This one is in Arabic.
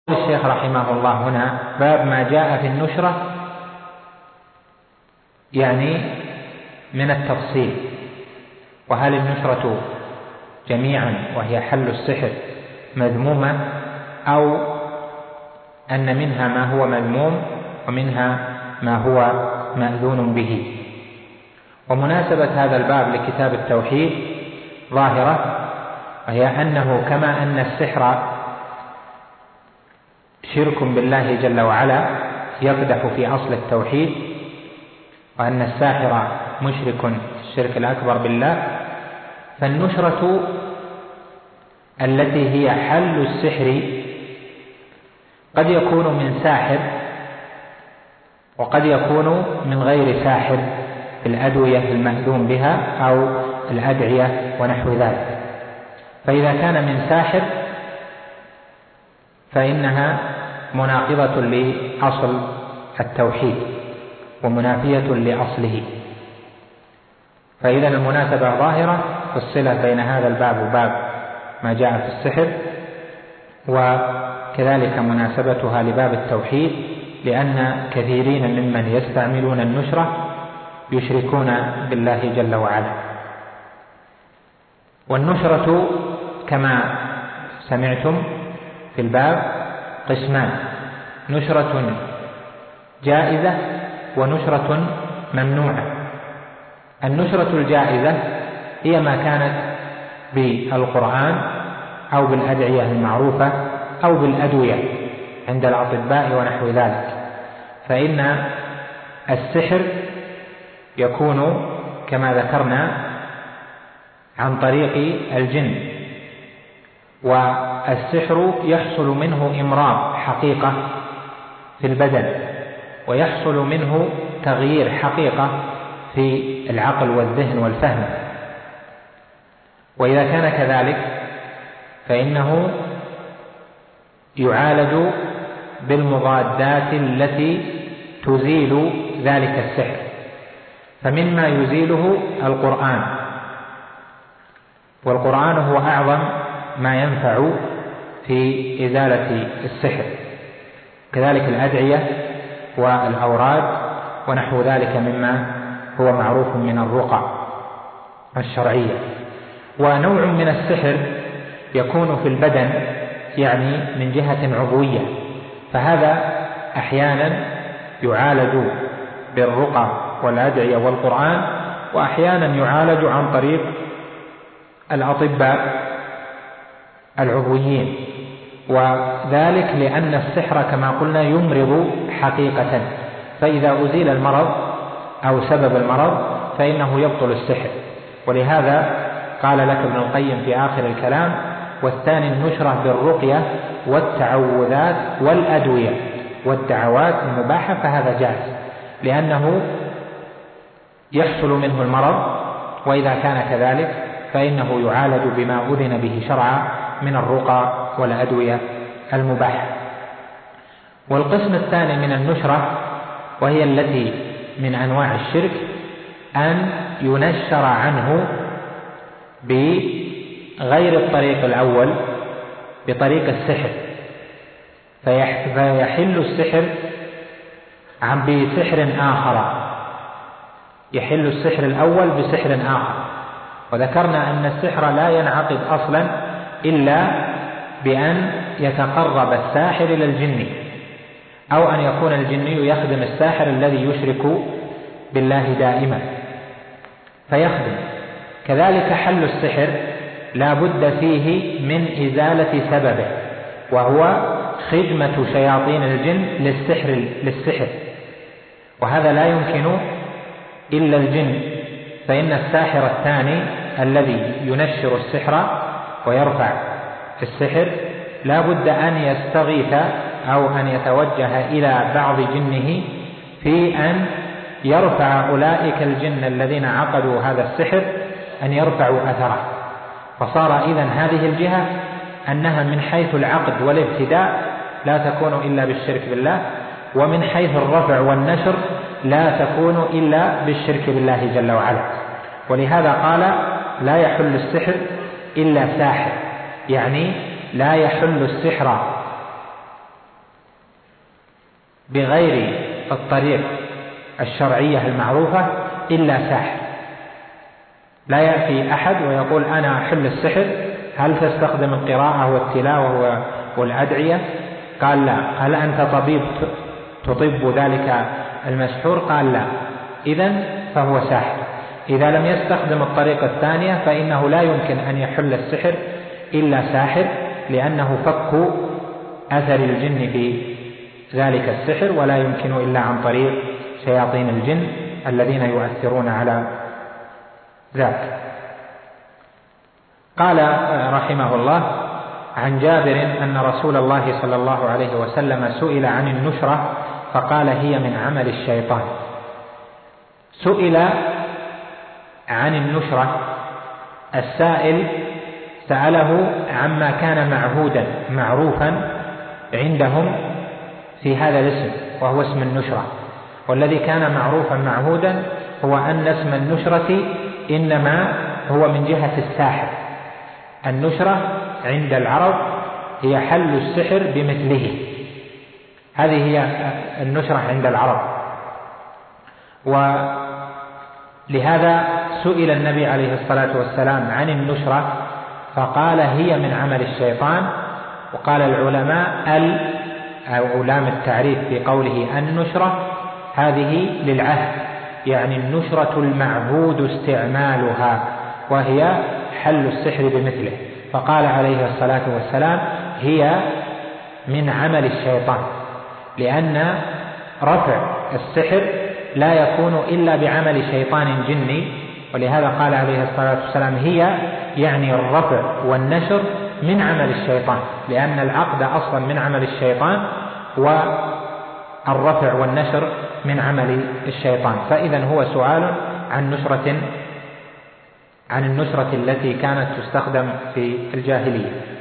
الشيخ رحمه الله هنا باب ما جاء في النشرة، يعني من التفصيل، وهل النشرة جميعا وهي حل السحر مذمومة، أو أن منها ما هو مذموم ومنها ما هو مأذون به. ومناسبة هذا الباب لكتاب التوحيد ظاهرة، وهي أنه كما أن السحر شرك بالله جل وعلا يقدح في أصل التوحيد، وأن الساحر مشرك الشرك الأكبر بالله، فالنشرة التي هي حل السحر قد يكون من ساحر وقد يكون من غير ساحر في الأدوية المأذون بها أو الأدعية ونحو ذلك. فإذا كان من ساحر فإنها مناقضة لأصل التوحيد ومنافية لأصله. فإذا المناسبة ظاهرة في الصلة بين هذا الباب وباب ما جاء في السحر، وكذلك مناسبتها لباب التوحيد، لأن كثيرين ممن يستعملون النشرة يشركون بالله جل وعلا. والنشرة كما سمعتم في الباب قسمان: نشرة جائزة ونشرة ممنوعة. النشرة الجائزة هي ما كانت بالقرآن أو بالأدعية المعروفة أو بالأدوية عند الأطباء ونحو ذلك. فإن السحر يكون كما ذكرنا عن طريق الجن، والسحر يحصل منه إمراض حقيقة في البدن، ويحصل منه تغيير حقيقة في العقل والذهن والفهم. وإذا كان كذلك فإنه يعالج بالمضادات التي تزيل ذلك السحر. فمما يزيله القرآن، والقرآن هو أعظم ما ينفع في إزالة السحر، كذلك الأدعية والأوراد ونحو ذلك مما هو معروف من الرقى الشرعية. ونوع من السحر يكون في البدن، يعني من جهة عضوية، فهذا أحيانا يعالج بالرقى والأدعية والقرآن، وأحيانا يعالج عن طريق الأطباء العضويين. وذلك لأن السحر كما قلنا يمرض حقيقة، فإذا أزيل المرض أو سبب المرض فإنه يبطل السحر. ولهذا قال لك ابن القيم في آخر الكلام: والثاني النشرة بالرقية والتعوذات والأدوية والدعوات المباحة، فهذا جائز لأنه يحصل منه المرض، وإذا كان كذلك فإنه يعالج بما أذن به شرعا من الرقى والأدوية المباحة. والقسم الثاني من النشرة، وهي التي من أنواع الشرك، أن ينشر عنه بغير الطريق الأول، بطريق السحر، فيحل السحر بسحر آخر، يحل السحر الأول بسحر آخر. وذكرنا أن السحر لا ينعقد أصلا إلا بأن يتقرب الساحر إلى الجن، أو أن يكون الجني يخدم الساحر الذي يشرك بالله دائما فيخدم. كذلك حل السحر لا بد فيه من إزالة سببه، وهو خدمة شياطين الجن للسحر، وهذا لا يمكن إلا الجن. فإن الساحر الثاني الذي ينشر السحر ويرفع السحر لا بد أن يستغيث أو أن يتوجه إلى بعض جنه في أن يرفع أولئك الجن الذين عقدوا هذا السحر، أن يرفعوا أثره. فصار إذن هذه الجهة أنها من حيث العقد والابتداء لا تكون إلا بالشرك بالله، ومن حيث الرفع والنشر لا تكون إلا بالشرك بالله جل وعلا. ولهذا قال: لا يحل السحر إلا ساحر، يعني لا يحل السحر بغير الطريق الشرعية المعروفة إلا ساحر. لا يأتي أحد ويقول أنا أحل السحر، هل تستخدم القراءة والتلاوة والأدعية؟ قال لا. هل أنت طبيب تطب ذلك المسحور؟ قال لا. إذن فهو ساحر. إذا لم يستخدم الطريقة الثانية فإنه لا يمكن أن يحل السحر إلا ساحر، لأنه فك أثر الجن في ذلك السحر، ولا يمكن إلا عن طريق شياطين الجن الذين يؤثرون على ذاك. قال رحمه الله عن جابر أن رسول الله صلى الله عليه وسلم سئل عن النشرة فقال هي من عمل الشيطان. سئل عن النشرة، السائل سأله عما كان معهودا معروفا عندهم في هذا الاسم وهو اسم النشرة، والذي كان معروفا معهودا هو أن اسم النشرة إنما هو من جهة الساحر. النشرة عند العرب هي حل السحر بمثله، هذه هي النشرة عند العرب. ولهذا سئل النبي عليه الصلاة والسلام عن النشرة فقال هي من عمل الشيطان. وقال العلماء أو لام التعريف في قوله النشرة هذه للعهد، يعني النشرة المعهود استعمالها، وهي حل السحر بمثله. فقال عليه الصلاة والسلام هي من عمل الشيطان، لأن رفع السحر لا يكون إلا بعمل شيطان جني، ولهذا قال عليه الصلاة والسلام هي يعني الرفع والنشر من عمل الشيطان، لأن العقد أصلا من عمل الشيطان والرفع والنشر من عمل الشيطان. فإذا هو سؤال عن النشرة التي كانت تستخدم في الجاهلية.